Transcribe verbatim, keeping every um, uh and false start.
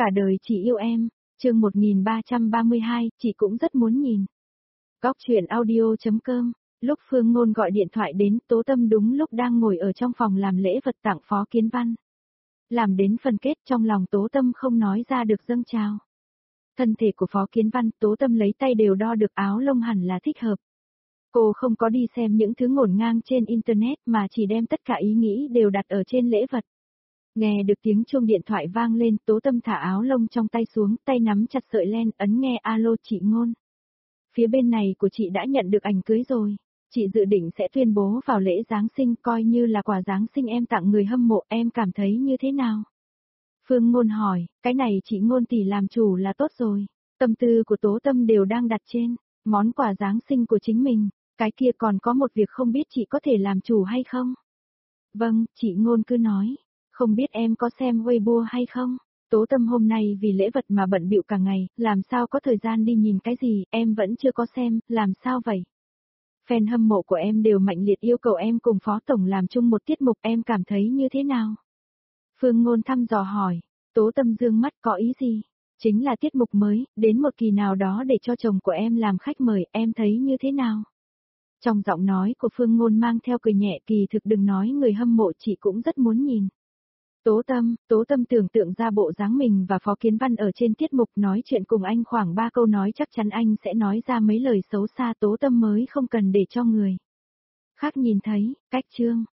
Cả đời chỉ yêu em, chương một nghìn ba trăm ba mươi hai, chị cũng rất muốn nhìn. Góc truyện audio.com, lúc Phương Ngôn gọi điện thoại đến, Tố Tâm đúng lúc đang ngồi ở trong phòng làm lễ vật tặng Phó Kiến Văn. Làm đến phần kết trong lòng Tố Tâm không nói ra được dâng trào. Thân thể của Phó Kiến Văn, Tố Tâm lấy tay đều đo được áo lông hẳn là thích hợp. Cô không có đi xem những thứ ngổn ngang trên Internet mà chỉ đem tất cả ý nghĩ đều đặt ở trên lễ vật. Nghe được tiếng chuông điện thoại vang lên, Tố Tâm thả áo lông trong tay xuống, tay nắm chặt sợi len, ấn nghe alo chị Ngôn. Phía bên này của chị đã nhận được ảnh cưới rồi. Chị dự định sẽ tuyên bố vào lễ Giáng sinh, coi như là quà Giáng sinh em tặng người hâm mộ, em cảm thấy như thế nào? Phương Ngôn hỏi, cái này chị Ngôn tỷ làm chủ là tốt rồi. Tâm tư của Tố Tâm đều đang đặt trên món quà Giáng sinh của chính mình, cái kia còn có một việc không biết chị có thể làm chủ hay không? Vâng, chị Ngôn cứ nói. Không biết em có xem Weibo hay không? Tố Tâm hôm nay vì lễ vật mà bận bịu cả ngày, làm sao có thời gian đi nhìn cái gì, em vẫn chưa có xem, làm sao vậy? Fan hâm mộ của em đều mạnh liệt yêu cầu em cùng Phó Tổng làm chung một tiết mục, em cảm thấy như thế nào? Phương Ngôn thăm dò hỏi, Tố Tâm dương mắt có ý gì? Chính là tiết mục mới, đến một kỳ nào đó để cho chồng của em làm khách mời, em thấy như thế nào? Trong giọng nói của Phương Ngôn mang theo cười nhẹ, kỳ thực đừng nói người hâm mộ, chị cũng rất muốn nhìn. Tố Tâm, Tố Tâm tưởng tượng ra bộ dáng mình và Phó Kiến Văn ở trên tiết mục nói chuyện cùng anh khoảng ba câu nói chắc chắn anh sẽ nói ra mấy lời xấu xa, Tố Tâm mới không cần để cho người khác nhìn thấy, cách chương.